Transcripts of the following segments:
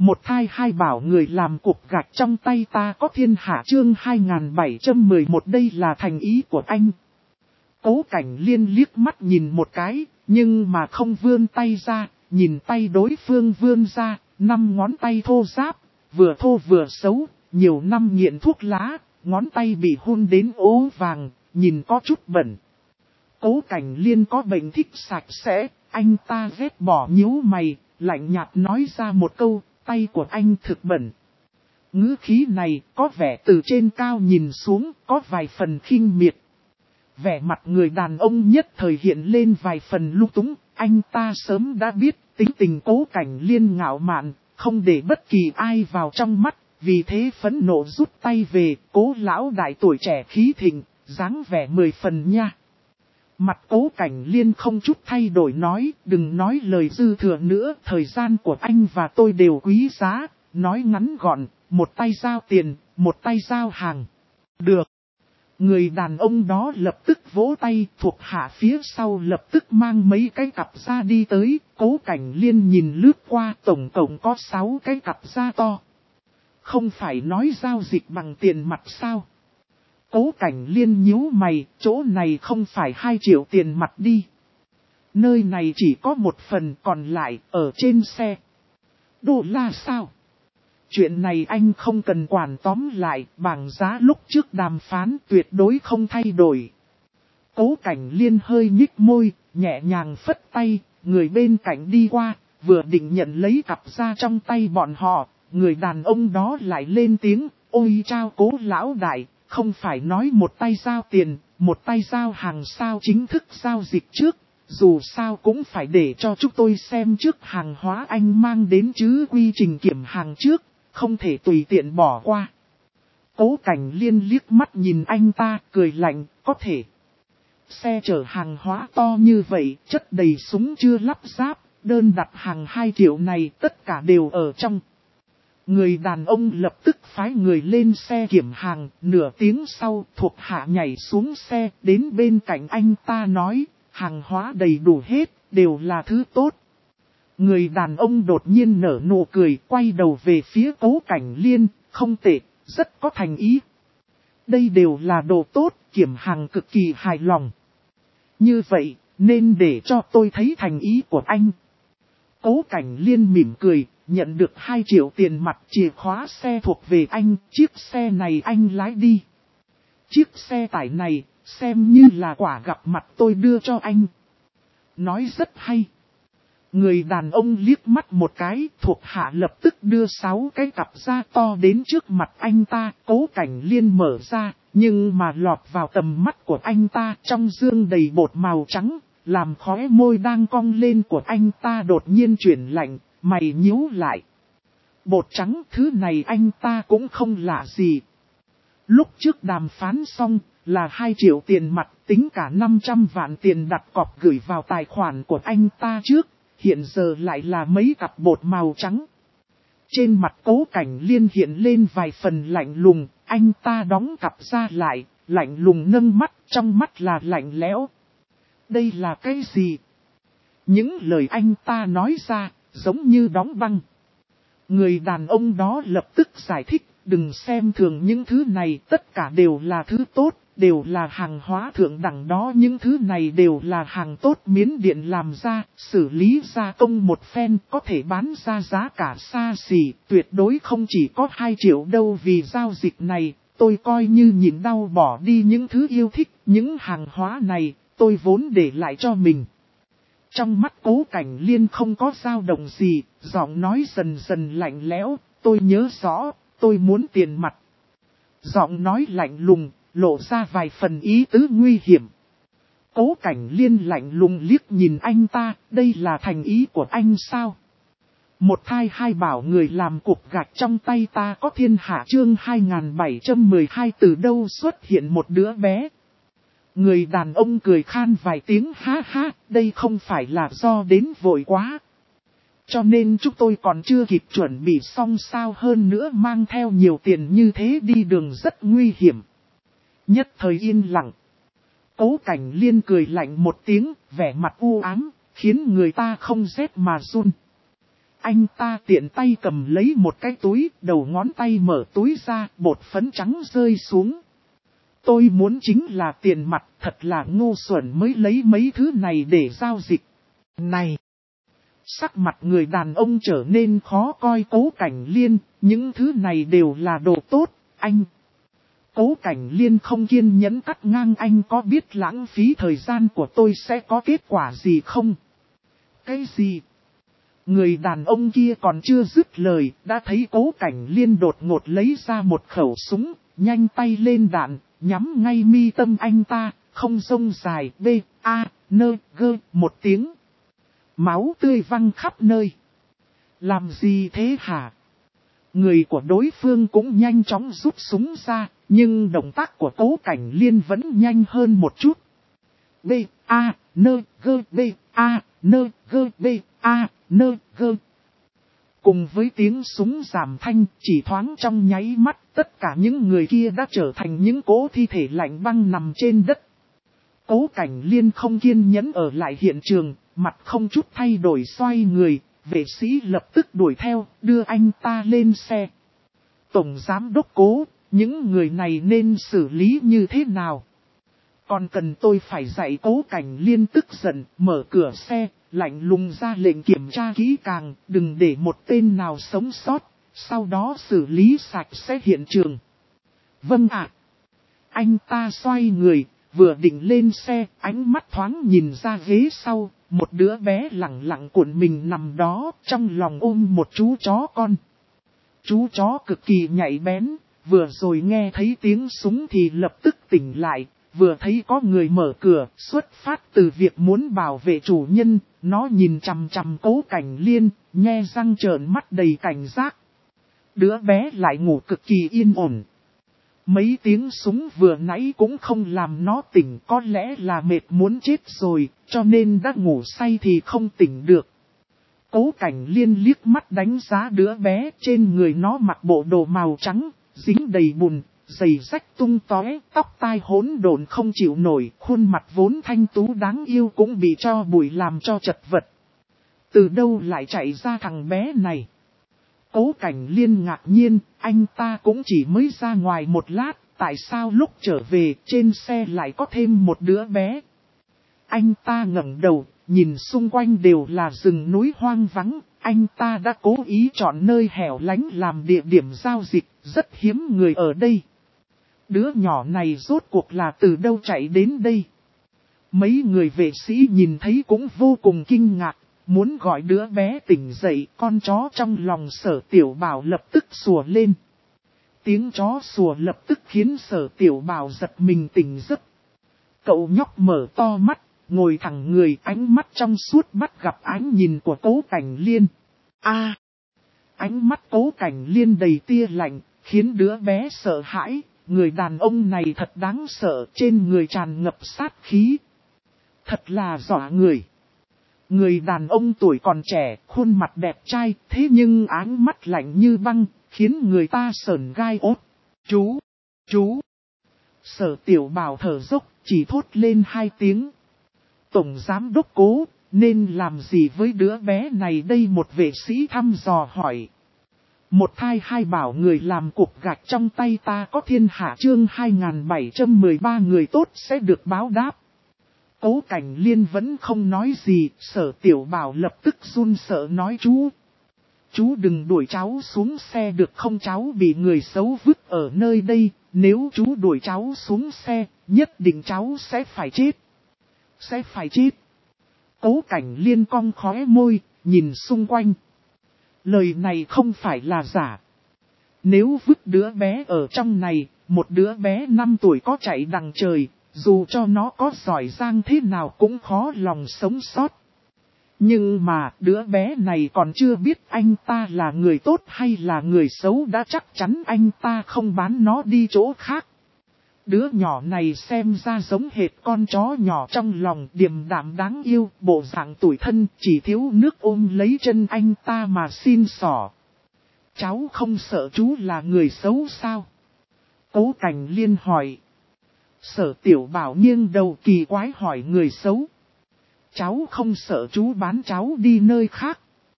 Một thai hai bảo người làm cục gạch trong tay ta có thiên hạ chương 2711 đây là thành ý của anh. Cố Cảnh Liên liếc mắt nhìn một cái, nhưng mà không vươn tay ra, nhìn tay đối phương vươn ra, 5 ngón tay thô ráp, vừa thô vừa xấu, nhiều năm nghiện thuốc lá, ngón tay bị hun đến ố vàng, nhìn có chút bẩn. Cố Cảnh Liên có bệnh thích sạch sẽ, anh ta ghét bỏ nhíu mày, lạnh nhạt nói ra một câu, tay của anh thực bẩn. Ngữ khí này có vẻ từ trên cao nhìn xuống, có vài phần khinh miệt. Vẻ mặt người đàn ông nhất thời hiện lên vài phần lung túng, anh ta sớm đã biết tính tình Cố Cảnh Liên ngạo mạn, không để bất kỳ ai vào trong mắt, vì thế phẫn nộ rút tay về, Cố lão đại tuổi trẻ khí thịnh, dáng vẻ 10 phần nha. Mặt Cố Cảnh Liên không chút thay đổi nói, đừng nói lời dư thừa nữa, thời gian của anh và tôi đều quý giá, nói ngắn gọn, một tay giao tiền, một tay giao hàng. Được. Người đàn ông đó lập tức vỗ tay, thuộc hạ phía sau lập tức mang mấy cái cặp ra đi tới, Cố Cảnh Liên nhìn lướt qua tổng cộng có 6 cái cặp da to. Không phải nói giao dịch bằng tiền mặt sao? Cố Cảnh Liên nhíu mày, chỗ này không phải 2 triệu tiền mặt đi. Nơi này chỉ có một phần còn lại ở trên xe. Đô la sao? Chuyện này anh không cần quản tóm lại, bảng giá lúc trước đàm phán tuyệt đối không thay đổi. Cố Cảnh Liên hơi nhích môi, nhẹ nhàng phất tay, người bên cạnh đi qua, vừa định nhận lấy cặp da trong tay bọn họ, người đàn ông đó lại lên tiếng, ôi chao Cố lão đại, không phải nói một tay giao tiền, một tay giao hàng sao chính thức giao dịch trước, dù sao cũng phải để cho chúng tôi xem trước hàng hóa anh mang đến chứ quy trình kiểm hàng trước. Không thể tùy tiện bỏ qua. Cố Cảnh Liên liếc mắt nhìn anh ta, cười lạnh, có thể. Xe chở hàng hóa to như vậy, chất đầy súng chưa lắp ráp, đơn đặt hàng 2 triệu này tất cả đều ở trong. Người đàn ông lập tức phái người lên xe kiểm hàng, nửa tiếng sau thuộc hạ nhảy xuống xe, đến bên cạnh anh ta nói, hàng hóa đầy đủ hết, đều là thứ tốt. Người đàn ông đột nhiên nở nụ cười, quay đầu về phía Cố Cảnh Liên, không tệ, rất có thành ý. Đây đều là đồ tốt, kiểm hàng cực kỳ hài lòng. Như vậy, nên để cho tôi thấy thành ý của anh. Cố Cảnh Liên mỉm cười, nhận được 2 triệu tiền mặt, chìa khóa xe thuộc về anh, chiếc xe này anh lái đi. Chiếc xe tải này, xem như là quà gặp mặt tôi đưa cho anh. Nói rất hay. Người đàn ông liếc mắt một cái, thuộc hạ lập tức đưa 6 cái cặp da to đến trước mặt anh ta, Cố Cảnh Liên mở ra, nhưng mà lọt vào tầm mắt của anh ta trong dương đầy bột màu trắng, làm khóe môi đang cong lên của anh ta đột nhiên chuyển lạnh, mày nhíu lại. Bột trắng thứ này anh ta cũng không lạ gì. Lúc trước đàm phán xong là 2 triệu tiền mặt, tính cả 500 vạn tiền đặt cọc gửi vào tài khoản của anh ta trước. Hiện giờ lại là mấy cặp bột màu trắng. Trên mặt Cố Cảnh Liên hiện lên vài phần lạnh lùng, anh ta đóng cặp ra lại, lạnh lùng nâng mắt, trong mắt là lạnh lẽo. Đây là cái gì? Những lời anh ta nói ra, giống như đóng băng. Người đàn ông đó lập tức giải thích, đừng xem thường những thứ này, tất cả đều là thứ tốt. Đều là hàng hóa thượng đẳng đó, những thứ này đều là hàng tốt Miến Điện làm ra, xử lý gia công một phen có thể bán ra giá cả xa xỉ, tuyệt đối không chỉ có 2 triệu đâu. Vì giao dịch này, tôi coi như nhịn đau bỏ đi những thứ yêu thích, những hàng hóa này, tôi vốn để lại cho mình. Trong mắt Cố Cảnh Liên không có dao động gì, giọng nói dần dần lạnh lẽo, tôi nhớ rõ, tôi muốn tiền mặt. Giọng nói lạnh lùng, lộ ra vài phần ý tứ nguy hiểm. Cố Cảnh Liên lạnh lùng liếc nhìn anh ta, đây là thành ý của anh sao? Một thai hai bảo người làm cục gạch trong tay ta có thiên hạ chương 2712 từ đâu xuất hiện một đứa bé. Người đàn ông cười khan vài tiếng ha ha, đây không phải là do đến vội quá. Cho nên chúng tôi còn chưa kịp chuẩn bị xong sao, hơn nữa mang theo nhiều tiền như thế đi đường rất nguy hiểm. Nhất thời yên lặng. Cố Cảnh Liên cười lạnh một tiếng, vẻ mặt u ám, khiến người ta không rét mà run. Anh ta tiện tay cầm lấy một cái túi, đầu ngón tay mở túi ra, bột phấn trắng rơi xuống. Tôi muốn chính là tiền mặt, thật là ngu xuẩn mới lấy mấy thứ này để giao dịch. Này! Sắc mặt người đàn ông trở nên khó coi. Cố Cảnh Liên, những thứ này đều là đồ tốt, anh. Cố Cảnh Liên không kiên nhẫn cắt ngang, anh có biết lãng phí thời gian của tôi sẽ có kết quả gì không? Cái gì? Người đàn ông kia còn chưa dứt lời, đã thấy Cố Cảnh Liên đột ngột lấy ra một khẩu súng, nhanh tay lên đạn, nhắm ngay mi tâm anh ta, không rông dài, một tiếng. Máu tươi văng khắp nơi. Làm gì thế hả? Người của đối phương cũng nhanh chóng rút súng ra, nhưng động tác của Cố Cảnh Liên vẫn nhanh hơn một chút. Cùng với tiếng súng giảm thanh, chỉ thoáng trong nháy mắt, tất cả những người kia đã trở thành những cỗ thi thể lạnh băng nằm trên đất. Cố Cảnh Liên không kiên nhẫn ở lại hiện trường, mặt không chút thay đổi xoay người, vệ sĩ lập tức đuổi theo, đưa anh ta lên xe. Tổng giám đốc Cố, những người này nên xử lý như thế nào? Còn cần tôi phải dạy? Cố Cảnh Liên tức giận, mở cửa xe, lạnh lùng ra lệnh kiểm tra kỹ càng, đừng để một tên nào sống sót, sau đó xử lý sạch sẽ hiện trường. Vâng ạ. Anh ta xoay người, vừa định lên xe, ánh mắt thoáng nhìn ra ghế sau, một đứa bé lẳng lặng cuộn mình nằm đó, trong lòng ôm một chú chó con. Chú chó cực kỳ nhạy bén, vừa rồi nghe thấy tiếng súng thì lập tức tỉnh lại, vừa thấy có người mở cửa, xuất phát từ việc muốn bảo vệ chủ nhân, nó nhìn chằm chằm Cố Cảnh Liên, nhe răng trợn mắt đầy cảnh giác. Đứa bé lại ngủ cực kỳ yên ổn. Mấy tiếng súng vừa nãy cũng không làm nó tỉnh, có lẽ là mệt muốn chết rồi, cho nên đã ngủ say thì không tỉnh được. Cố Cảnh Liên liếc mắt đánh giá đứa bé, trên người nó mặc bộ đồ màu trắng, dính đầy bùn, giày rách tung tóe, tóc tai hỗn độn không chịu nổi, khuôn mặt vốn thanh tú đáng yêu cũng bị cho bụi làm cho chật vật. Từ đâu lại chạy ra thằng bé này? Cố Cảnh Liên ngạc nhiên, anh ta cũng chỉ mới ra ngoài một lát, tại sao lúc trở về trên xe lại có thêm một đứa bé? Anh ta ngẩng đầu, nhìn xung quanh đều là rừng núi hoang vắng, anh ta đã cố ý chọn nơi hẻo lánh làm địa điểm giao dịch, rất hiếm người ở đây. Đứa nhỏ này rốt cuộc là từ đâu chạy đến đây? Mấy người vệ sĩ nhìn thấy cũng vô cùng kinh ngạc, muốn gọi đứa bé tỉnh dậy, con chó trong lòng Sở Tiểu Bảo lập tức sủa lên. Tiếng chó sủa lập tức khiến Sở Tiểu Bảo giật mình tỉnh giấc. Cậu nhóc mở to mắt, ngồi thẳng người, ánh mắt trong suốt bắt gặp ánh nhìn của Cố Cảnh Liên. Ánh mắt Cố Cảnh Liên đầy tia lạnh, khiến đứa bé sợ hãi, người đàn ông này thật đáng sợ, trên người tràn ngập sát khí. Thật là dọa người. Người đàn ông tuổi còn trẻ, khuôn mặt đẹp trai, thế nhưng ánh mắt lạnh như băng, khiến người ta sởn gai ốt. Chú. Sở Tiểu Bảo thở dốc, chỉ thốt lên 2 tiếng. Tổng giám đốc Cố, nên làm gì với đứa bé này đây? Một vệ sĩ thăm dò hỏi. Một thai hai bảo, người làm cục gạch trong tay ta có thiên hạ. Chương 2713 người tốt sẽ được báo đáp. Cố Cảnh Liên vẫn không nói gì, Sở Tiểu Bảo lập tức run sợ nói chú đừng đuổi cháu xuống xe được không? Cháu bị người xấu vứt ở nơi đây, nếu chú đuổi cháu xuống xe, nhất định cháu sẽ phải chết. Cố Cảnh Liên cong khóe môi, nhìn xung quanh. Lời này không phải là giả. Nếu vứt đứa bé ở trong này, một đứa bé 5 tuổi có chạy đằng trời, dù cho nó có giỏi giang thế nào cũng khó lòng sống sót. Nhưng mà đứa bé này còn chưa biết anh ta là người tốt hay là người xấu, đã chắc chắn anh ta không bán nó đi chỗ khác. Đứa nhỏ này xem ra giống hệt con chó nhỏ trong lòng, điềm đạm đáng yêu, bộ dạng tủi thân, chỉ thiếu nước ôm lấy chân anh ta mà xin xỏ. Cháu không sợ chú là người xấu sao? Cố Cảnh Liên hỏi. Sở Tiểu Bảo nghiêng đầu kỳ quái hỏi, người xấu? Cháu không sợ chú bán cháu đi nơi khác.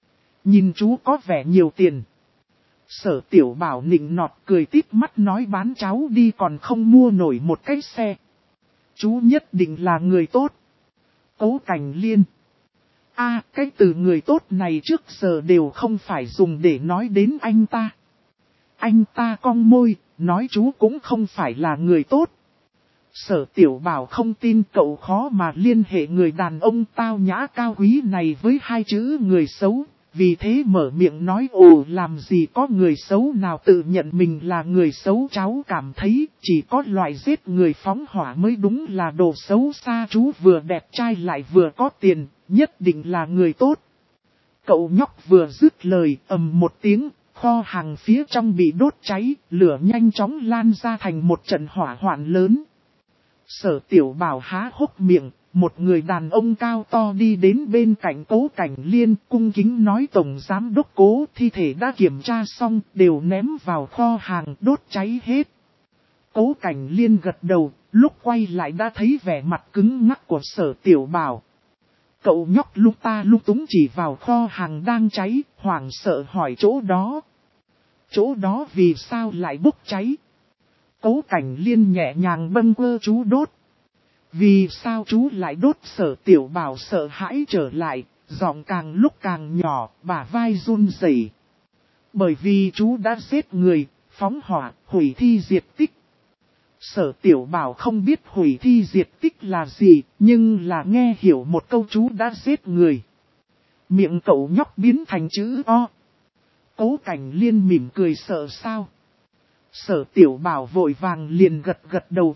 Nhìn chú có vẻ nhiều tiền. Sở Tiểu Bảo nịnh nọt cười tít mắt nói bán cháu đi còn không mua nổi một cái xe. Chú nhất định là người tốt. Cố Cảnh Liên. Cái từ người tốt này trước giờ đều không phải dùng để nói đến anh ta. Anh ta cong môi, nói chú cũng không phải là người tốt. Sở Tiểu Bảo không tin cậu khó mà liên hệ người đàn ông tao nhã cao quý này với hai chữ người xấu. Vì thế mở miệng nói làm gì có người xấu nào tự nhận mình là người xấu, cháu cảm thấy chỉ có loại giết người phóng hỏa mới đúng là đồ xấu xa, chú vừa đẹp trai lại vừa có tiền, nhất định là người tốt. Cậu nhóc vừa dứt lời ầm một tiếng, kho hàng phía trong bị đốt cháy, lửa nhanh chóng lan ra thành một trận hỏa hoạn lớn. Sở Tiểu Bảo há hốc miệng. Một người đàn ông cao to đi đến bên cạnh Cố Cảnh Liên cung kính nói tổng giám đốc Cố, thi thể đã kiểm tra xong đều ném vào kho hàng đốt cháy hết. Cố Cảnh Liên gật đầu, lúc quay lại đã thấy vẻ mặt cứng ngắc của Sở Tiểu Bảo. Cậu nhóc lúc ta lúc túng chỉ vào kho hàng đang cháy, hoảng sợ hỏi chỗ đó. Chỗ đó vì sao lại bốc cháy? Cố Cảnh Liên nhẹ nhàng bâng quơ chú đốt. Vì sao chú lại đốt? Sở Tiểu Bảo sợ hãi trở lại, giọng càng lúc càng nhỏ, bả vai run rẩy. Bởi vì chú đã giết người, phóng hỏa, hủy thi diệt tích. Sở Tiểu Bảo không biết hủy thi diệt tích là gì, nhưng là nghe hiểu một câu chú đã giết người. Miệng cậu nhóc biến thành chữ O. Cố Cảnh Liên mỉm cười sợ sao. Sở Tiểu Bảo vội vàng liền gật đầu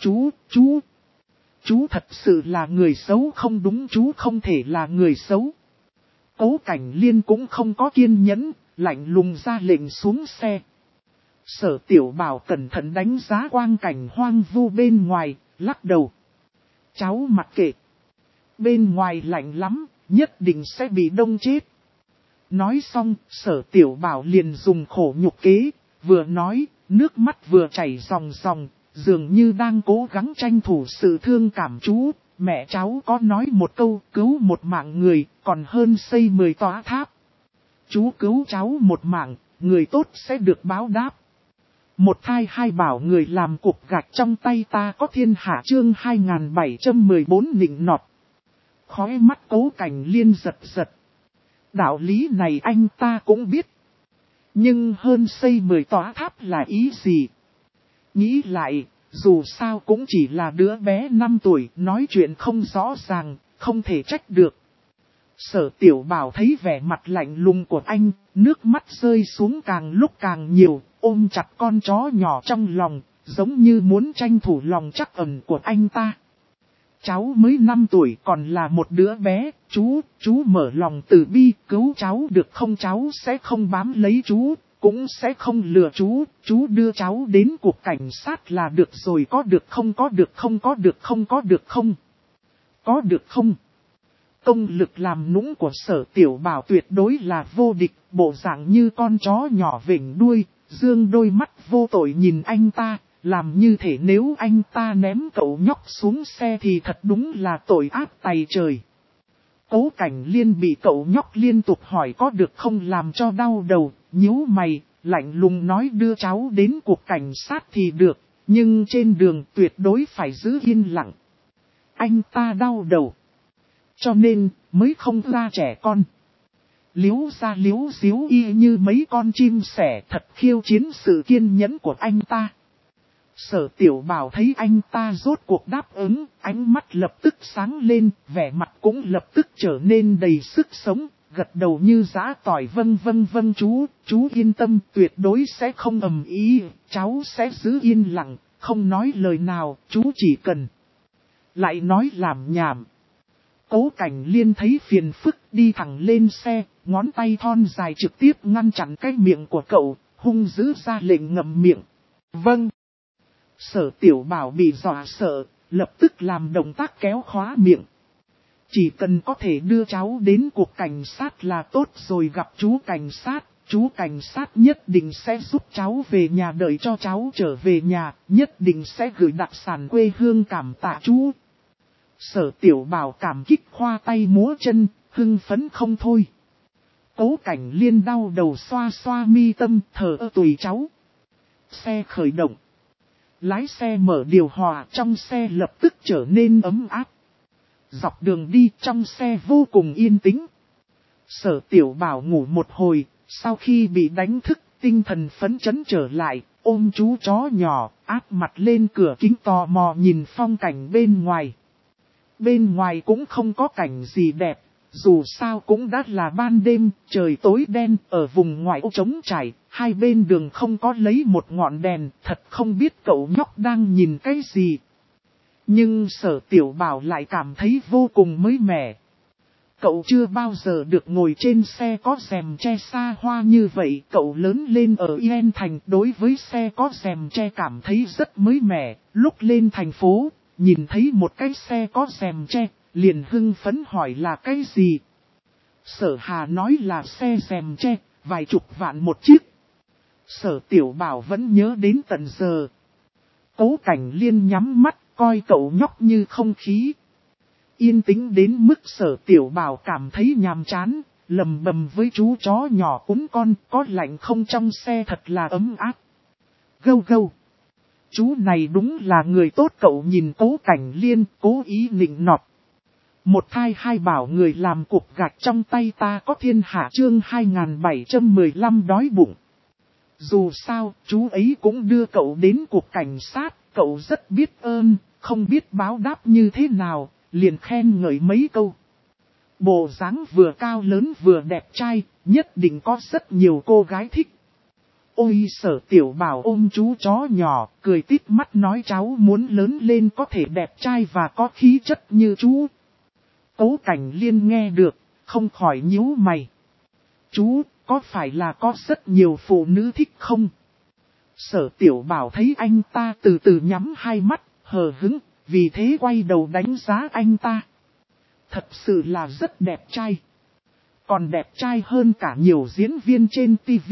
chú thật sự là người xấu không? Đúng, chú không thể là người xấu. Cố Cảnh Liên cũng không có kiên nhẫn, lạnh lùng ra lệnh xuống xe. Sở Tiểu Bảo cẩn thận đánh giá quang cảnh hoang vu bên ngoài, lắc đầu. Cháu mặc kệ. Bên ngoài lạnh lắm, nhất định sẽ bị đông chết. Nói xong, Sở Tiểu Bảo liền dùng khổ nhục kế, vừa nói, nước mắt vừa chảy ròng ròng. Dường như đang cố gắng tranh thủ sự thương cảm chú, mẹ cháu có nói một câu cứu một mạng người, còn hơn xây 10 tòa tháp. Chú cứu cháu một mạng, người tốt sẽ được báo đáp. Một thai hai bảo người làm cục gạch trong tay ta có thiên hạ, chương 2714 nịnh nọt. Khói mắt Cố Cảnh Liên giật giật. Đạo lý này anh ta cũng biết. Nhưng hơn xây 10 tòa tháp là ý gì? Nghĩ lại, dù sao cũng chỉ là đứa bé 5 tuổi, nói chuyện không rõ ràng, không thể trách được. Sở Tiểu Bảo thấy vẻ mặt lạnh lùng của anh, nước mắt rơi xuống càng lúc càng nhiều, ôm chặt con chó nhỏ trong lòng, giống như muốn tranh thủ lòng trắc ẩn của anh ta. Cháu mới 5 tuổi còn là một đứa bé, chú mở lòng từ bi, cứu cháu được không? Cháu sẽ không bám lấy chú. Cũng sẽ không lừa chú đưa cháu đến cục cảnh sát là được rồi, có được không? Có được không? Có được không? Có được không? Có được không? Công lực làm nũng của Sở Tiểu Bảo tuyệt đối là vô địch, bộ dạng như con chó nhỏ vểnh đuôi, dương đôi mắt vô tội nhìn anh ta, làm như thể nếu anh ta ném cậu nhóc xuống xe thì thật đúng là tội ác tày trời. Cố Cảnh Liên bị cậu nhóc liên tục hỏi có được không làm cho đau đầu, nhíu mày, lạnh lùng nói đưa cháu đến cục cảnh sát thì được, nhưng trên đường tuyệt đối phải giữ yên lặng. Anh ta đau đầu. Cho nên, mới không ra trẻ con. Liếu ra liếu xíu y như mấy con chim sẻ, thật khiêu chiến sự kiên nhẫn của anh ta. Sở Tiểu Bảo thấy anh ta rốt cuộc đáp ứng, ánh mắt lập tức sáng lên, vẻ mặt cũng lập tức trở nên đầy sức sống, gật đầu như giã tỏi. Vâng chú yên tâm, tuyệt đối sẽ không ầm ý, cháu sẽ giữ yên lặng, không nói lời nào, chú chỉ cần. Lại nói làm nhảm. Cố Cảnh Liên thấy phiền phức đi thẳng lên xe, ngón tay thon dài trực tiếp ngăn chặn cái miệng của cậu, hung dữ ra lệnh ngậm miệng. Vâng. Sở Tiểu Bảo bị dọa sợ, lập tức làm động tác kéo khóa miệng. Chỉ cần có thể đưa cháu đến cục cảnh sát là tốt rồi, gặp chú cảnh sát nhất định sẽ giúp cháu về nhà, đợi cho cháu trở về nhà, nhất định sẽ gửi đặc sản quê hương cảm tạ chú. Sở Tiểu Bảo cảm kích khoa tay múa chân, hưng phấn không thôi. Cố Cảnh Liên đau đầu xoa xoa mi tâm, thờ ơ tùy cháu. Xe khởi động. Lái xe mở điều hòa, trong xe lập tức trở nên ấm áp. Dọc đường đi trong xe vô cùng yên tĩnh. Sở Tiểu Bảo ngủ một hồi, sau khi bị đánh thức, tinh thần phấn chấn trở lại, ôm chú chó nhỏ, áp mặt lên cửa kính tò mò nhìn phong cảnh bên ngoài. Bên ngoài cũng không có cảnh gì đẹp, dù sao cũng đã là ban đêm, trời tối đen, ở vùng ngoại ô trống trải, hai bên đường không có lấy một ngọn đèn, thật không biết cậu nhóc đang nhìn cái gì. Nhưng Sở Tiểu Bảo lại cảm thấy vô cùng mới mẻ. Cậu chưa bao giờ được ngồi trên xe có rèm che xa hoa như vậy, cậu lớn lên ở Yên Thành đối với xe có rèm che cảm thấy rất mới mẻ, lúc lên thành phố, nhìn thấy một cái xe có rèm che, liền hưng phấn hỏi là cái gì. Sở Hà nói là xe rèm che, vài chục vạn một chiếc. Sở Tiểu Bảo vẫn nhớ đến tận giờ. Cố Cảnh Liên nhắm mắt, coi cậu nhóc như không khí. Yên tĩnh đến mức Sở Tiểu Bảo cảm thấy nhàm chán, lầm bầm với chú chó nhỏ cún con, có lạnh không trong xe thật là ấm áp. Gâu gâu. Chú này đúng là người tốt, cậu nhìn Cố Cảnh Liên, cố ý nịnh nọt. Một thai hai bảo người làm cục gạch trong tay ta có thiên hạ chương 2715 đói bụng. Dù sao, chú ấy cũng đưa cậu đến cục cảnh sát, cậu rất biết ơn, không biết báo đáp như thế nào, liền khen ngợi mấy câu. Bộ dáng vừa cao lớn vừa đẹp trai, nhất định có rất nhiều cô gái thích. Ôi Sở Tiểu Bảo ôm chú chó nhỏ, cười tít mắt nói cháu muốn lớn lên có thể đẹp trai và có khí chất như chú. Cố Cảnh Liên nghe được, không khỏi nhíu mày. Chú, có phải là có rất nhiều phụ nữ thích không? Sở Tiểu Bảo thấy anh ta từ từ nhắm hai mắt, hờ hững, vì thế quay đầu đánh giá anh ta. Thật sự là rất đẹp trai. Còn đẹp trai hơn cả nhiều diễn viên trên TV.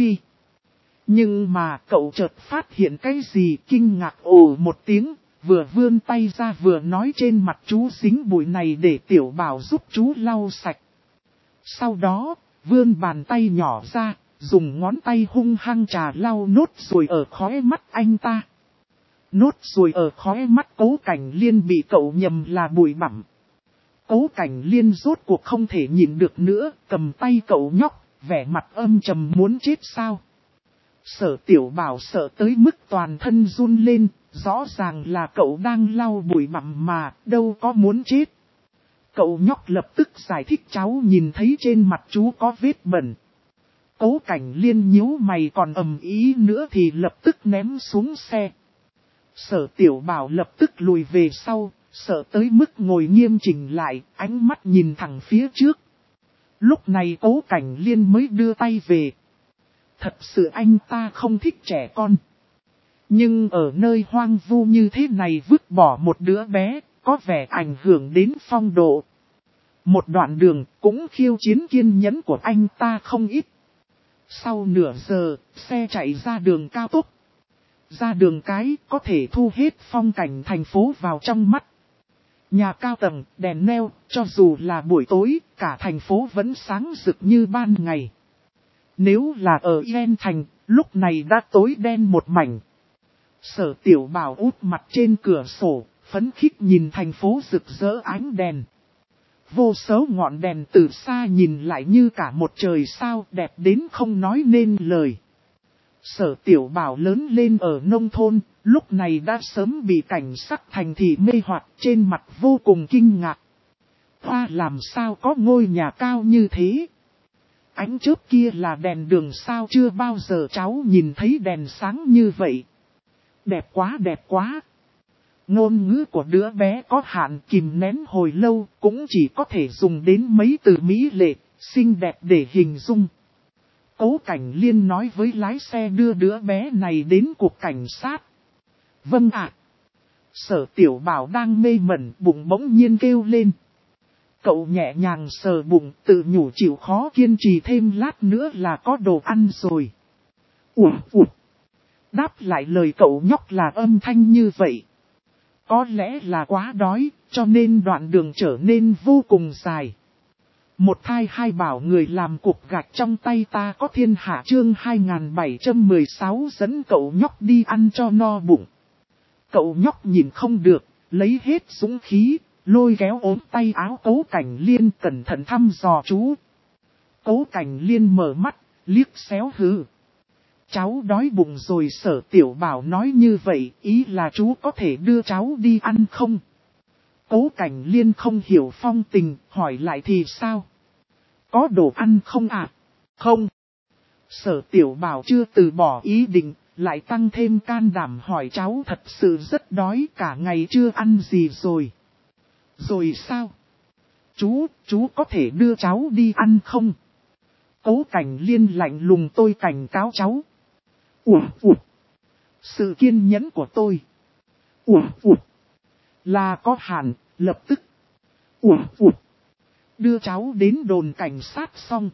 Nhưng mà cậu chợt phát hiện cái gì, kinh ngạc ồ một tiếng, vừa vươn tay ra vừa nói trên mặt chú dính bụi này để Tiểu Bảo giúp chú lau sạch. Sau đó, vươn bàn tay nhỏ ra, dùng ngón tay hung hăng trà lau nốt ruồi ở khóe mắt anh ta. Nốt ruồi ở khóe mắt Cố Cảnh Liên bị cậu nhầm là bụi bặm. Cố Cảnh Liên rốt cuộc không thể nhịn được nữa, cầm tay cậu nhóc, vẻ mặt âm trầm muốn chết sao. Sở Tiểu Bảo sợ tới mức toàn thân run lên, rõ ràng là cậu đang lau bụi bặm mà, đâu có muốn chết. Cậu nhóc lập tức giải thích cháu nhìn thấy trên mặt chú có vết bẩn. Cố Cảnh Liên nhíu mày còn ầm ý nữa thì lập tức ném xuống xe. Sở Tiểu Bảo lập tức lùi về sau, sợ tới mức ngồi nghiêm chỉnh lại, ánh mắt nhìn thẳng phía trước. Lúc này Cố Cảnh Liên mới đưa tay về. Thật sự anh ta không thích trẻ con. Nhưng ở nơi hoang vu như thế này vứt bỏ một đứa bé, có vẻ ảnh hưởng đến phong độ. Một đoạn đường cũng khiêu chiến kiên nhẫn của anh ta không ít. Sau nửa giờ, xe chạy ra đường cao tốc. Ra đường cái có thể thu hết phong cảnh thành phố vào trong mắt. Nhà cao tầng, đèn neo, cho dù là buổi tối, cả thành phố vẫn sáng rực như ban ngày. Nếu là ở Yên Thành, lúc này đã tối đen một mảnh. Sở Tiểu Bảo út mặt trên cửa sổ, phấn khích nhìn thành phố rực rỡ ánh đèn. Vô số ngọn đèn từ xa nhìn lại như cả một trời sao đẹp đến không nói nên lời. Sở Tiểu Bảo lớn lên ở nông thôn, lúc này đã sớm bị cảnh sắc thành thị mê hoặc, trên mặt vô cùng kinh ngạc. Hoa làm sao có ngôi nhà cao như thế? Ánh chớp kia là đèn đường sao, chưa bao giờ cháu nhìn thấy đèn sáng như vậy. Đẹp quá đẹp quá. Ngôn ngữ của đứa bé có hạn, kìm nén hồi lâu, cũng chỉ có thể dùng đến mấy từ mỹ lệ, xinh đẹp để hình dung. Cố Cảnh Liên nói với lái xe đưa đứa bé này đến cục cảnh sát. Vâng ạ. Sở Tiểu Bảo đang mê mẩn, bụng bỗng nhiên kêu lên. Cậu nhẹ nhàng sờ bụng, tự nhủ chịu khó kiên trì thêm lát nữa là có đồ ăn rồi. Đáp lại lời cậu nhóc là âm thanh như vậy. Có lẽ là quá đói, cho nên đoạn đường trở nên vô cùng dài. Một thai hai bảo người làm cục gạch trong tay ta có thiên hạ chương 2716 dẫn cậu nhóc đi ăn cho no bụng. Cậu nhóc nhìn không được, lấy hết dũng khí, lôi kéo ốm tay áo Cố Cảnh Liên cẩn thận thăm dò chú. Cố Cảnh Liên mở mắt, liếc xéo hừ. Cháu đói bụng rồi. Sở Tiểu Bảo nói như vậy, ý là chú có thể đưa cháu đi ăn không? Cố Cảnh Liên không hiểu phong tình, hỏi lại thì sao? Có đồ ăn không ạ? Không. Sở Tiểu Bảo chưa từ bỏ ý định, lại tăng thêm can đảm hỏi cháu thật sự rất đói, cả ngày chưa ăn gì rồi. Rồi sao? Chú có thể đưa cháu đi ăn không? Cố Cảnh Liên lạnh lùng tôi cảnh cáo cháu. Sự kiên nhẫn của tôi. Là có hạn, lập tức. Đưa cháu đến đồn cảnh sát xong.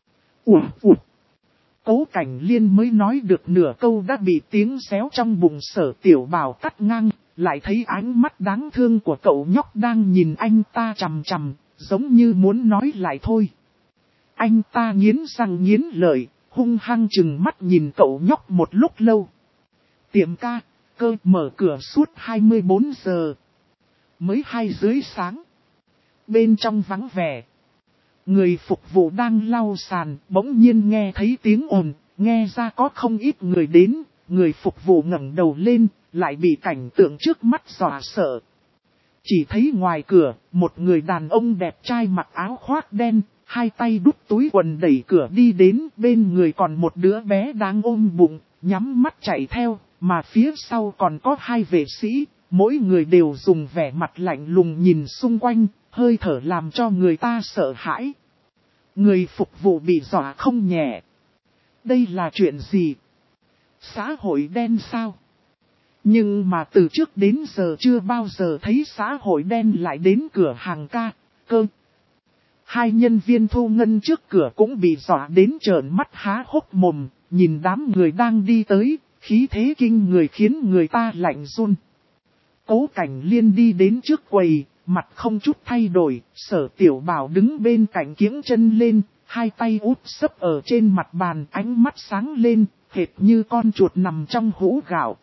Cố Cảnh Liên mới nói được nửa câu đã bị tiếng xéo trong bụng Sở Tiểu Bảo cắt ngang, lại thấy ánh mắt đáng thương của cậu nhóc đang nhìn anh ta chằm chằm, giống như muốn nói lại thôi. Anh ta nghiến răng nghiến lợi, hung hăng chừng mắt nhìn cậu nhóc một lúc lâu. Tiệm ca, cơ mở cửa suốt 24 giờ. Mới 2 rưỡi sáng. Bên trong vắng vẻ. Người phục vụ đang lau sàn, bỗng nhiên nghe thấy tiếng ồn, nghe ra có không ít người đến. Người phục vụ ngẩng đầu lên, lại bị cảnh tượng trước mắt dọa sợ. Chỉ thấy ngoài cửa, một người đàn ông đẹp trai mặc áo khoác đen, hai tay đút túi quần đẩy cửa đi đến, bên người còn một đứa bé đang ôm bụng, nhắm mắt chạy theo, mà phía sau còn có 2 vệ sĩ, mỗi người đều dùng vẻ mặt lạnh lùng nhìn xung quanh, hơi thở làm cho người ta sợ hãi. Người phục vụ bị dọa không nhẹ. Đây là chuyện gì? Xã hội đen sao? Nhưng mà từ trước đến giờ chưa bao giờ thấy xã hội đen lại đến cửa hàng ca, cơ. 2 nhân viên thu ngân trước cửa cũng bị dọa đến trợn mắt há hốc mồm, nhìn đám người đang đi tới, khí thế kinh người khiến người ta lạnh run. Cố Cảnh Liên đi đến trước quầy, mặt không chút thay đổi, Sở Tiểu Bảo đứng bên cạnh kiếng chân lên, hai tay úp sấp ở trên mặt bàn, ánh mắt sáng lên, hệt như con chuột nằm trong hũ gạo.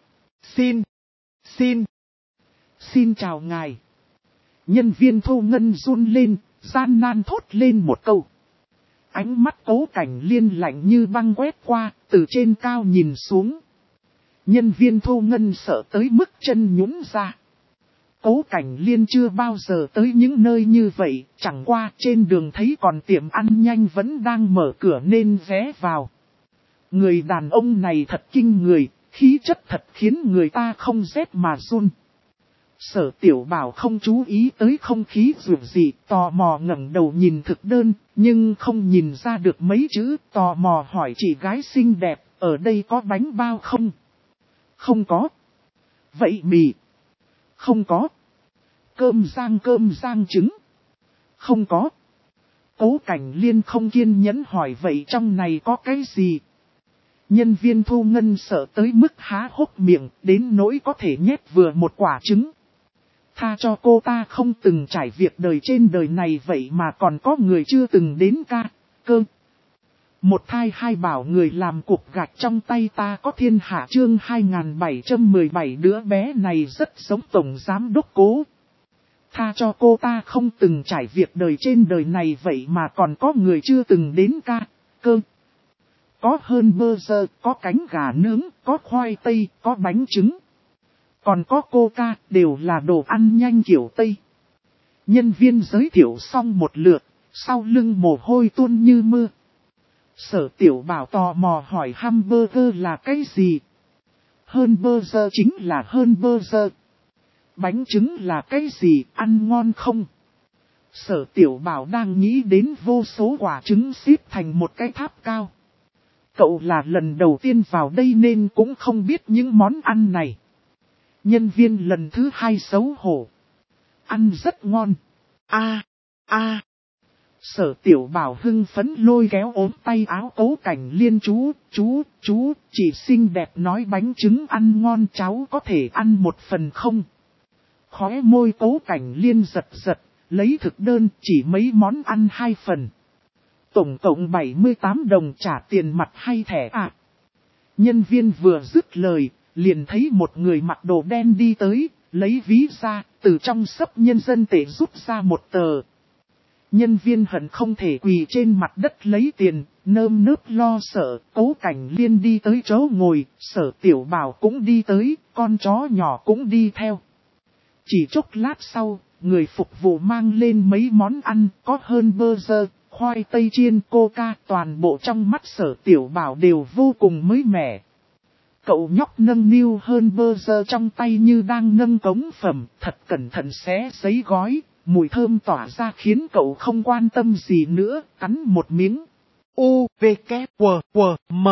Xin chào ngài. Nhân viên thu ngân run lên, gian nan thốt lên một câu. Ánh mắt Cố Cảnh Liên lạnh như băng quét qua, từ trên cao nhìn xuống. Nhân viên thu ngân sợ tới mức chân nhũn ra. Cố Cảnh Liên chưa bao giờ tới những nơi như vậy, chẳng qua trên đường thấy còn tiệm ăn nhanh vẫn đang mở cửa nên ghé vào. Người đàn ông này thật kinh người, khí chất thật khiến người ta không rét mà run. Sở Tiểu Bảo không chú ý tới không khí dù gì, tò mò ngẩng đầu nhìn thực đơn, nhưng không nhìn ra được mấy chữ, tò mò hỏi chị gái xinh đẹp, ở đây có bánh bao không? Không có. Vậy mì? Không có. Cơm rang trứng? Không có. Cố Cảnh Liên không kiên nhẫn hỏi vậy trong này có cái gì? Nhân viên thu ngân sợ tới mức há hốc miệng, đến nỗi có thể nhét vừa một quả trứng. Tha cho cô ta không từng trải việc đời trên đời này vậy mà còn có người chưa từng đến ca, cơ. Một thai hai bảo người làm cục gạch trong tay ta có thiên hạ chương 2717 đứa bé này rất giống tổng giám đốc Cố. Tha cho cô ta không từng trải việc đời trên đời này vậy mà còn có người chưa từng đến ca, cơ. Có hơn bơ giờ, có cánh gà nướng, có khoai tây, có bánh trứng. Còn có coca, đều là đồ ăn nhanh kiểu Tây. Nhân viên giới thiệu xong một lượt, sau lưng mồ hôi tuôn như mưa. Sở Tiểu Bảo tò mò hỏi hamburger là cái gì? Hơn bơ giờ chính là hơn bơ giờ. Bánh trứng là cái gì, ăn ngon không? Sở Tiểu Bảo đang nghĩ đến vô số quả trứng xếp thành một cái tháp cao. Cậu là lần đầu tiên vào đây nên cũng không biết những món ăn này. Nhân viên lần thứ 2 xấu hổ. Ăn rất ngon. Sở Tiểu Bảo hưng phấn lôi kéo ốm tay áo Cố Cảnh Liên chú, chị xinh đẹp nói bánh trứng ăn ngon cháu có thể ăn một phần không? Khóe môi Cố Cảnh Liên giật, lấy thực đơn chỉ mấy món ăn 2 phần. Tổng cộng 78 đồng trả tiền mặt hay thẻ ạ? Nhân viên vừa dứt lời, liền thấy một người mặc đồ đen đi tới, lấy ví ra, từ trong xấp nhân dân tệ rút ra một tờ. Nhân viên hận không thể quỳ trên mặt đất lấy tiền, nơm nớp lo sợ, Cố Cảnh Liên đi tới chỗ ngồi, Sở Tiểu Bảo cũng đi tới, con chó nhỏ cũng đi theo. Chỉ chốc lát sau, người phục vụ mang lên mấy món ăn, có hơn burger, khoai tây chiên, coca, toàn bộ trong mắt Sở Tiểu Bảo đều vô cùng mới mẻ. Cậu nhóc nâng niu hơn burger trong tay như đang nâng cống phẩm, thật cẩn thận xé giấy gói, mùi thơm tỏa ra khiến cậu không quan tâm gì nữa, cắn một miếng. U, V, K, W, W, M.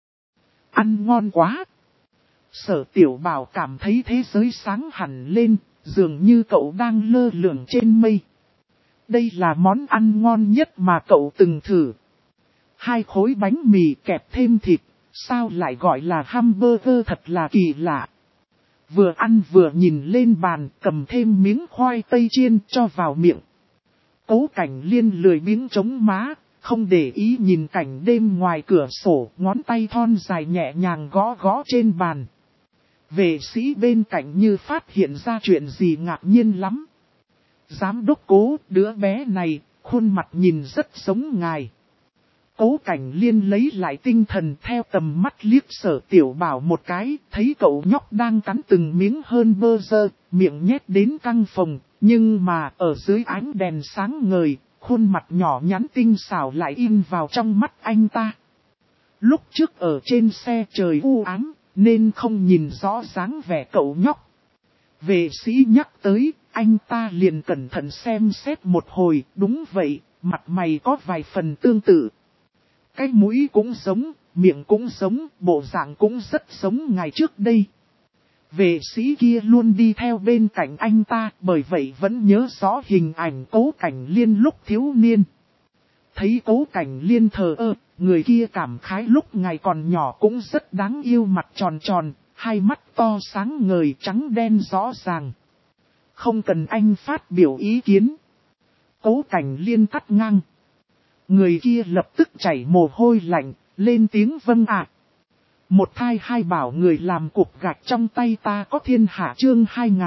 Ăn ngon quá. Sở Tiểu Bảo cảm thấy thế giới sáng hẳn lên, dường như cậu đang lơ lửng trên mây. Đây là món ăn ngon nhất mà cậu từng thử. 2 khối bánh mì kẹp thêm thịt, sao lại gọi là hamburger, thật là kỳ lạ. Vừa ăn vừa nhìn lên bàn, cầm thêm miếng khoai tây chiên cho vào miệng. Cố Cảnh Liên lười biếng chống má, không để ý nhìn cảnh đêm ngoài cửa sổ, ngón tay thon dài nhẹ nhàng gõ gõ trên bàn. Vệ sĩ bên cạnh như phát hiện ra chuyện gì ngạc nhiên lắm. Giám đốc Cố, đứa bé này, khuôn mặt nhìn rất giống ngài. Cố Cảnh Liên lấy lại tinh thần, theo tầm mắt liếc Sở Tiểu Bảo một cái, thấy cậu nhóc đang cắn từng miếng hơn burger, miệng nhét đến căng phồng, nhưng mà ở dưới ánh đèn sáng ngời, khuôn mặt nhỏ nhắn tinh xảo lại in vào trong mắt anh ta. Lúc trước ở trên xe trời u ám, nên không nhìn rõ dáng vẻ cậu nhóc. Vệ sĩ nhắc tới, anh ta liền cẩn thận xem xét một hồi, đúng vậy, mặt mày có vài phần tương tự. Cái mũi cũng giống, miệng cũng giống, bộ dạng cũng rất giống ngày trước đây. Vệ sĩ kia luôn đi theo bên cạnh anh ta, bởi vậy vẫn nhớ rõ hình ảnh Cố Cảnh Liên lúc thiếu niên. Thấy Cố Cảnh Liên thờ ơ, người kia cảm khái lúc ngài còn nhỏ cũng rất đáng yêu, mặt tròn tròn, hai mắt to sáng ngời, trắng đen rõ ràng. Không cần anh phát biểu ý kiến. Cố Cảnh Liên cắt ngang. Người kia lập tức chảy mồ hôi lạnh, lên tiếng vâng ạ. Một thai hai bảo người làm cục gạch trong tay ta có thiên hạ, chương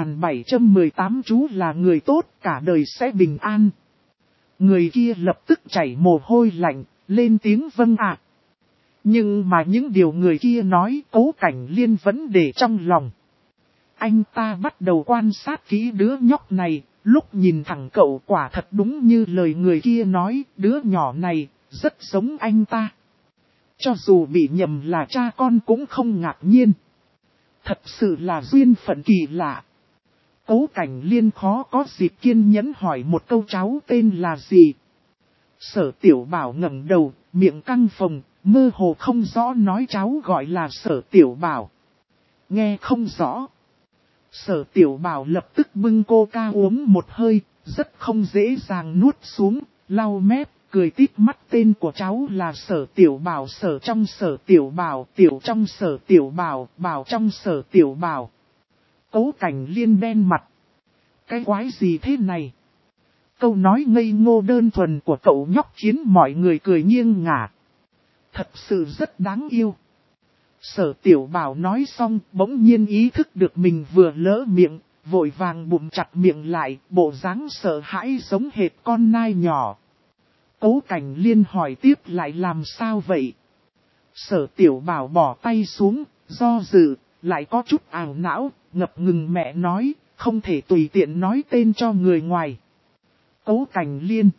2718, chú là người tốt, cả đời sẽ bình an. Người kia lập tức chảy mồ hôi lạnh, lên tiếng vâng ạ. Nhưng mà những điều người kia nói, Cố Cảnh Liên vẫn để trong lòng. Anh ta bắt đầu quan sát kỹ đứa nhóc này, lúc nhìn thẳng cậu quả thật đúng như lời người kia nói, đứa nhỏ này rất giống anh ta. Cho dù bị nhầm là cha con cũng không ngạc nhiên. Thật sự là duyên phận kỳ lạ. Cố Cảnh Liên khó có dịp kiên nhẫn hỏi một câu, cháu tên là gì? Sở Tiểu Bảo ngẩng đầu, miệng căng phồng, mơ hồ không rõ nói cháu gọi là Sở Tiểu Bảo. Nghe không rõ. Sở Tiểu Bảo lập tức bưng coca uống một hơi, rất không dễ dàng nuốt xuống, lau mép, cười tít mắt, tên của cháu là Sở Tiểu Bảo, Sở trong Sở Tiểu Bảo, Tiểu trong Sở Tiểu Bảo, Bảo trong Sở Tiểu Bảo. Cố Cảnh Liên đen mặt. Cái quái gì thế này? Câu nói ngây ngô đơn thuần của cậu nhóc khiến mọi người cười nghiêng ngả. Thật sự rất đáng yêu. Sở Tiểu Bảo nói xong, bỗng nhiên ý thức được mình vừa lỡ miệng, vội vàng bụm chặt miệng lại, bộ dáng sợ hãi giống hệt con nai nhỏ. Cố Cảnh Liên hỏi tiếp, lại làm sao vậy? Sở Tiểu Bảo bỏ tay xuống, do dự, lại có chút ảo não, ngập ngừng mẹ nói, không thể tùy tiện nói tên cho người ngoài. Cố Cảnh Liên.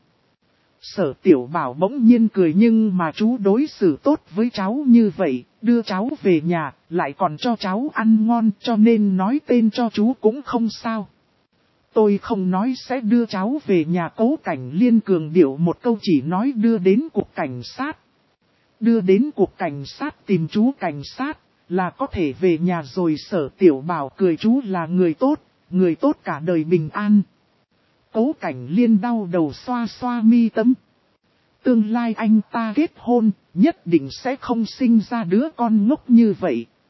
Sở Tiểu Bảo bỗng nhiên cười, nhưng mà chú đối xử tốt với cháu như vậy, đưa cháu về nhà, lại còn cho cháu ăn ngon, cho nên nói tên cho chú cũng không sao. Tôi không nói sẽ đưa cháu về nhà. Cố Cảnh Liên cường điệu một câu, chỉ nói đưa đến cục cảnh sát. Đưa đến cục cảnh sát tìm chú cảnh sát, là có thể về nhà rồi. Sở Tiểu Bảo cười, chú là người tốt cả đời bình an. Cố Cảnh Liên đau đầu xoa xoa mi tâm. Tương lai anh ta kết hôn, nhất định sẽ không sinh ra đứa con ngốc như vậy.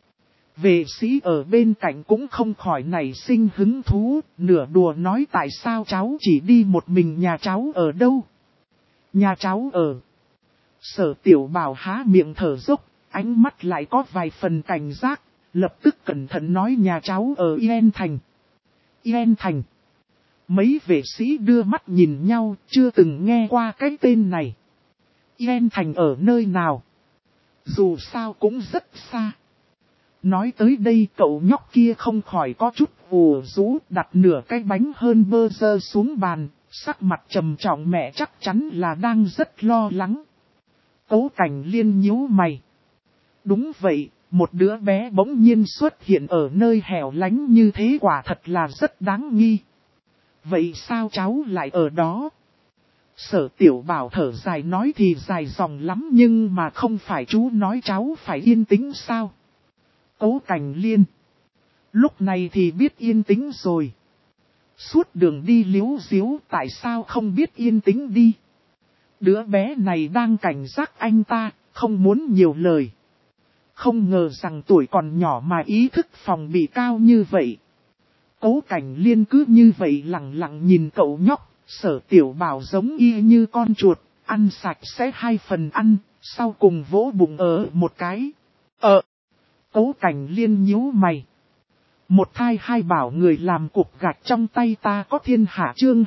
Vệ sĩ ở bên cạnh cũng không khỏi nảy sinh hứng thú, nửa đùa nói tại sao cháu chỉ đi một mình, nhà cháu ở đâu? Nhà cháu ở. Sở Tiểu Bảo há miệng thở dốc, ánh mắt lại có vài phần cảnh giác, lập tức cẩn thận nói nhà cháu ở Yên Thành. Yên Thành. Mấy vệ sĩ đưa mắt nhìn nhau, chưa từng nghe qua cái tên này. Yên Thành ở nơi nào? Dù sao cũng rất xa. Nói tới đây cậu nhóc kia không khỏi có chút ù rũ, đặt nửa cái bánh hơn bơ dơ xuống bàn, sắc mặt trầm trọng, mẹ chắc chắn là đang rất lo lắng. Cố Cảnh Liên nhíu mày. Đúng vậy, một đứa bé bỗng nhiên xuất hiện ở nơi hẻo lánh như thế quả thật là rất đáng nghi. Vậy sao cháu lại ở đó? Sở Tiểu Bảo thở dài nói thì dài dòng lắm nhưng mà không phải chú nói cháu phải yên tĩnh sao? Cố Cảnh Liên. Lúc này thì biết yên tĩnh rồi. Suốt đường đi líu díu tại sao không biết yên tĩnh đi? Đứa bé này đang cảnh giác anh ta, không muốn nhiều lời. Không ngờ rằng tuổi còn nhỏ mà ý thức phòng bị cao như vậy. Cố Cảnh Liên cứ như vậy lặng lặng nhìn cậu nhóc, Sở Tiểu Bảo giống y như con chuột, ăn sạch sẽ 2 phần ăn, sau cùng vỗ bụng ở một cái. Cố Cảnh Liên nhíu mày. Một thai hai bảo người làm cục gạch trong tay ta có thiên hạ chương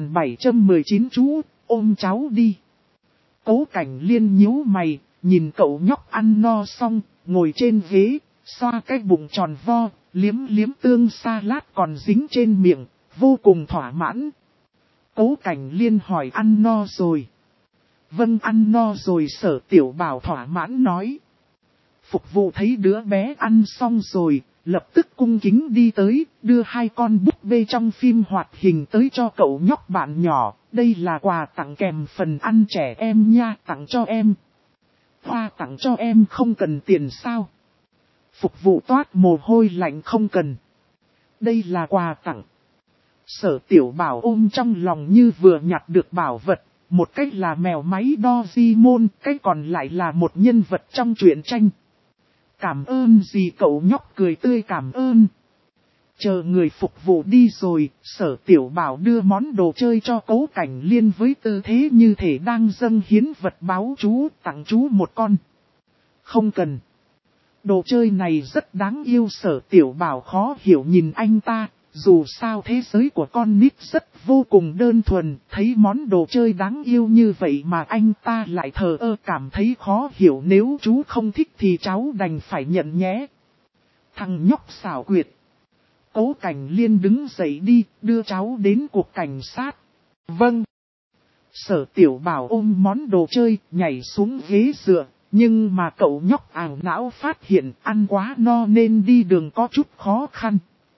2719 chú, ôm cháu đi. Cố Cảnh Liên nhíu mày, nhìn cậu nhóc ăn no xong, ngồi trên ghế, xoa cái bụng tròn vo, liếm liếm tương salad còn dính trên miệng, vô cùng thỏa mãn. Cố Cảnh Liên hỏi ăn no rồi. Vâng ăn no rồi, Sở Tiểu Bảo thỏa mãn nói. Phục vụ thấy đứa bé ăn xong rồi, lập tức cung kính đi tới, đưa 2 con búp bê trong phim hoạt hình tới cho cậu nhóc bạn nhỏ. Đây là quà tặng kèm phần ăn trẻ em nha, tặng cho em. Hoa tặng cho em không cần tiền sao? Phục vụ toát mồ hôi lạnh không cần. Đây là quà tặng. Sở Tiểu Bảo ôm trong lòng như vừa nhặt được bảo vật. Một cách là mèo máy Doraemon, cái còn lại là một nhân vật trong truyện tranh. Cảm ơn gì, cậu nhóc cười tươi cảm ơn. Chờ người phục vụ đi rồi, Sở Tiểu Bảo đưa món đồ chơi cho Cố Cảnh Liên với tư thế như thể đang dâng hiến vật báu, chú tặng chú một con. Không cần. Đồ chơi này rất đáng yêu. Sở Tiểu Bảo khó hiểu nhìn anh ta, dù sao thế giới của con nít rất vô cùng đơn thuần, thấy món đồ chơi đáng yêu như vậy mà anh ta lại thờ ơ, cảm thấy khó hiểu. Nếu chú không thích thì cháu đành phải nhận nhé. Thằng nhóc xảo quyệt. Cố Cảnh Liên đứng dậy đi, đưa cháu đến cục cảnh sát. Vâng. Sở Tiểu Bảo ôm món đồ chơi, nhảy xuống ghế dựa. Nhưng mà cậu nhóc ảo não phát hiện ăn quá no nên đi đường có chút khó khăn.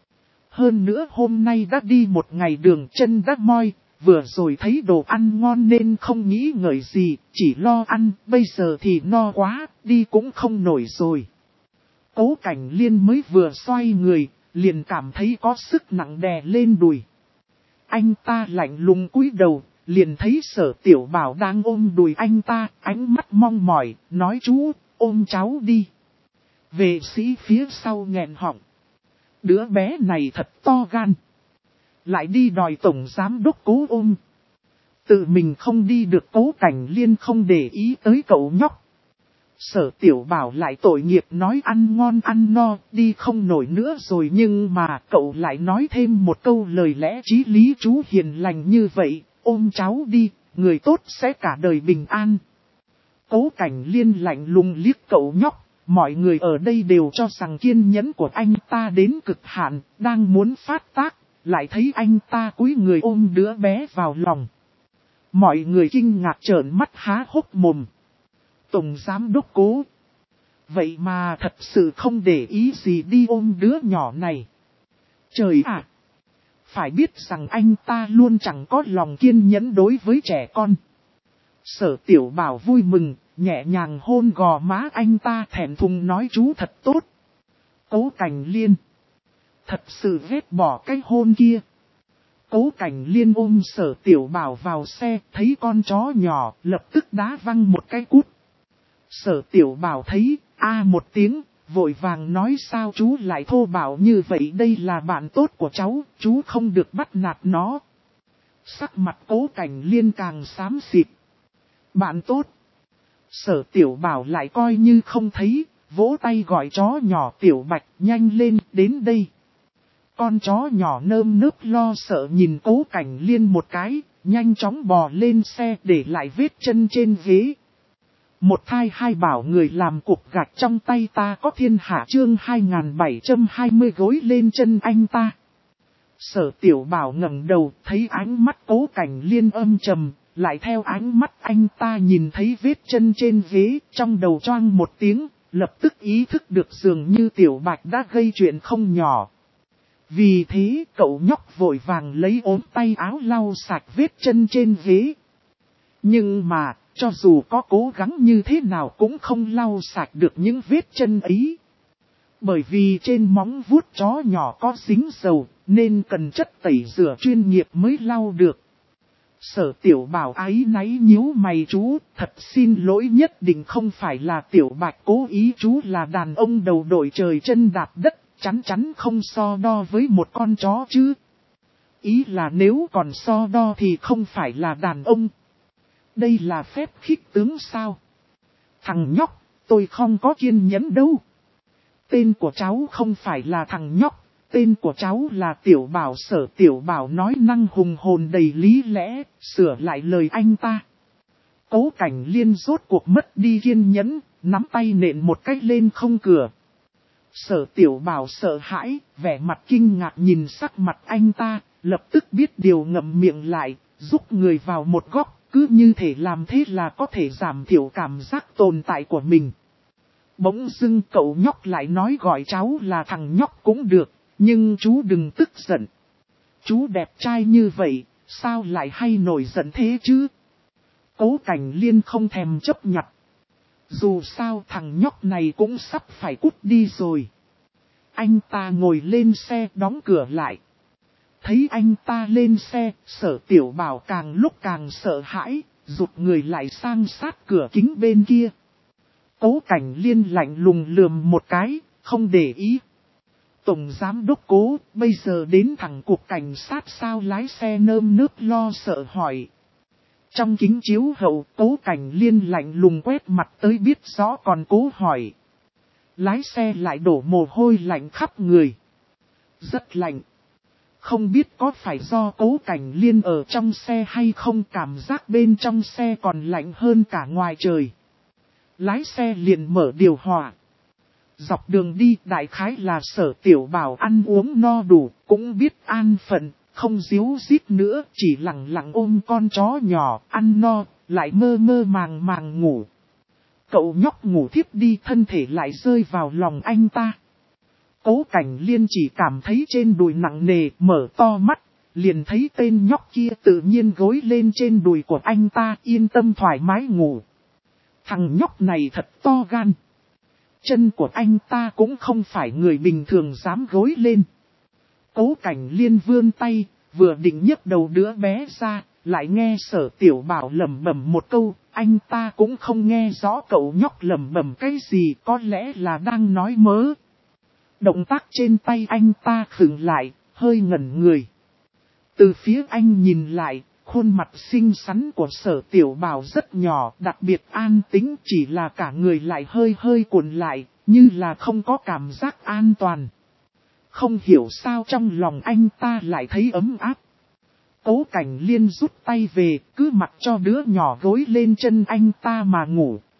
Hơn nữa hôm nay đã đi một ngày đường, chân đã moi, vừa rồi thấy đồ ăn ngon nên không nghĩ ngợi gì, chỉ lo ăn, bây giờ thì no quá, đi cũng không nổi rồi. Cố Cảnh Liên mới vừa xoay người, liền cảm thấy có sức nặng đè lên đùi. Anh ta lạnh lùng cúi đầu, liền thấy Sở Tiểu Bảo đang ôm đùi anh ta, ánh mắt mong mỏi, nói chú, ôm cháu đi. Vệ sĩ phía sau nghẹn họng. Đứa bé này thật to gan. Lại đi đòi tổng giám đốc Cố ôm. Tự mình không đi được. Cố Cảnh Liên không để ý tới cậu nhóc. Sở Tiểu Bảo lại tội nghiệp nói ăn ngon ăn no, đi không nổi nữa rồi, nhưng mà cậu lại nói thêm một câu lời lẽ chí lý, chú hiền lành như vậy, ôm cháu đi, người tốt sẽ cả đời bình an. Cố Cảnh Liên lạnh lùng liếc cậu nhóc, mọi người ở đây đều cho rằng kiên nhẫn của anh ta đến cực hạn, đang muốn phát tác, lại thấy anh ta cúi người ôm đứa bé vào lòng. Mọi người kinh ngạc trợn mắt há hốc mồm. Tổng giám đốc Cố. Vậy mà thật sự không để ý gì đi ôm đứa nhỏ này. Trời ạ! Phải biết rằng anh ta luôn chẳng có lòng kiên nhẫn đối với trẻ con. Sở Tiểu Bảo vui mừng, nhẹ nhàng hôn gò má anh ta, thẹn thùng nói chú thật tốt. Cố Cảnh Liên. Thật sự ghét bỏ cái hôn kia. Cố Cảnh Liên ôm Sở Tiểu Bảo vào xe, thấy con chó nhỏ, lập tức đá văng một cái cút. Sở Tiểu Bảo thấy, a một tiếng, vội vàng nói sao chú lại thô bạo như vậy, đây là bạn tốt của cháu, chú không được bắt nạt nó. Sắc mặt Cố Cảnh Liên càng xám xịt. Bạn tốt. Sở Tiểu Bảo lại coi như không thấy, vỗ tay gọi chó nhỏ Tiểu Bạch nhanh lên đến đây. Con chó nhỏ nơm nớp lo sợ nhìn Cố Cảnh Liên một cái, nhanh chóng bò lên xe để lại vết chân trên ghế. Một thai hai bảo người làm cục gạch trong tay ta có thiên hạ chương 2720 gối lên chân anh ta. Sở Tiểu Bảo ngẩng đầu thấy ánh mắt Cố Cảnh Liên âm trầm, lại theo ánh mắt anh ta nhìn thấy vết chân trên ghế, trong đầu choang một tiếng, lập tức ý thức được dường như Tiểu Bạch đã gây chuyện không nhỏ. Vì thế cậu nhóc vội vàng lấy ốm tay áo lau sạch vết chân trên ghế. Nhưng mà, cho dù có cố gắng như thế nào cũng không lau sạch được những vết chân ấy. Bởi vì trên móng vuốt chó nhỏ có dính dầu, nên cần chất tẩy rửa chuyên nghiệp mới lau được. Sở Tiểu Bảo áy náy nhíu mày, chú, thật xin lỗi, nhất định không phải là Tiểu Bạch cố ý, chú là đàn ông đầu đội trời chân đạp đất, chắn chắn không so đo với một con chó chứ. Ý là nếu còn so đo thì không phải là đàn ông. Đây là phép khích tướng sao? Thằng nhóc, tôi không có kiên nhẫn đâu. Tên của cháu không phải là thằng nhóc, tên của cháu là Tiểu Bảo. Sở Tiểu Bảo nói năng hùng hồn đầy lý lẽ, sửa lại lời anh ta. Cố Cảnh Liên rốt cuộc mất đi kiên nhẫn, nắm tay nện một cách lên không cửa. Sở Tiểu Bảo sợ hãi, vẻ mặt kinh ngạc nhìn sắc mặt anh ta, lập tức biết điều ngậm miệng lại, rút người vào một góc, cứ như thể làm thế là có thể giảm thiểu cảm giác tồn tại của mình. Bỗng dưng cậu nhóc lại nói gọi cháu là thằng nhóc cũng được, nhưng chú đừng tức giận. Chú đẹp trai như vậy, sao lại hay nổi giận thế chứ? Cố Cảnh Liên không thèm chấp nhận. Dù sao thằng nhóc này cũng sắp phải cút đi rồi. Anh ta ngồi lên xe đóng cửa lại. Thấy anh ta lên xe, Sở Tiểu Bảo càng lúc càng sợ hãi, rụt người lại sang sát cửa kính bên kia. Cố Cảnh Liên lạnh lùng lườm một cái, không để ý. Tổng giám đốc Cố, bây giờ đến thẳng cục cảnh sát sao? Lái xe nơm nớp lo sợ hỏi. Trong kính chiếu hậu, Cố Cảnh Liên lạnh lùng quét mặt tới biết rõ còn Cố hỏi. Lái xe lại đổ mồ hôi lạnh khắp người. Rất lạnh. Không biết có phải do Cố Cảnh Liên ở trong xe hay không, cảm giác bên trong xe còn lạnh hơn cả ngoài trời. Lái xe liền mở điều hòa. Dọc đường đi đại khái là Sở Tiểu Bảo ăn uống no đủ, cũng biết an phận, không díu dít nữa, chỉ lặng lặng ôm con chó nhỏ, ăn no, lại mơ mơ màng màng ngủ. Cậu nhóc ngủ thiếp đi, thân thể lại rơi vào lòng anh ta. Cố Cảnh Liên chỉ cảm thấy trên đùi nặng nề, mở to mắt, liền thấy tên nhóc kia tự nhiên gối lên trên đùi của anh ta, yên tâm thoải mái ngủ. Thằng nhóc này thật to gan. Chân của anh ta cũng không phải người bình thường dám gối lên. Cố Cảnh Liên vươn tay, vừa định nhấc đầu đứa bé ra, lại nghe Sở Tiểu Bảo lẩm bẩm một câu, anh ta cũng không nghe rõ cậu nhóc lẩm bẩm cái gì, có lẽ là đang nói mớ. Động tác trên tay anh ta khựng lại, hơi ngẩn người. Từ phía anh nhìn lại, khuôn mặt xinh xắn của Sở Tiểu Bảo rất nhỏ, đặc biệt an tĩnh, chỉ là cả người lại hơi cuộn lại, như là không có cảm giác an toàn. Không hiểu sao trong lòng anh ta lại thấy ấm áp. Cố Cảnh Liên rút tay về, cứ mặc cho đứa nhỏ gối lên chân anh ta mà ngủ.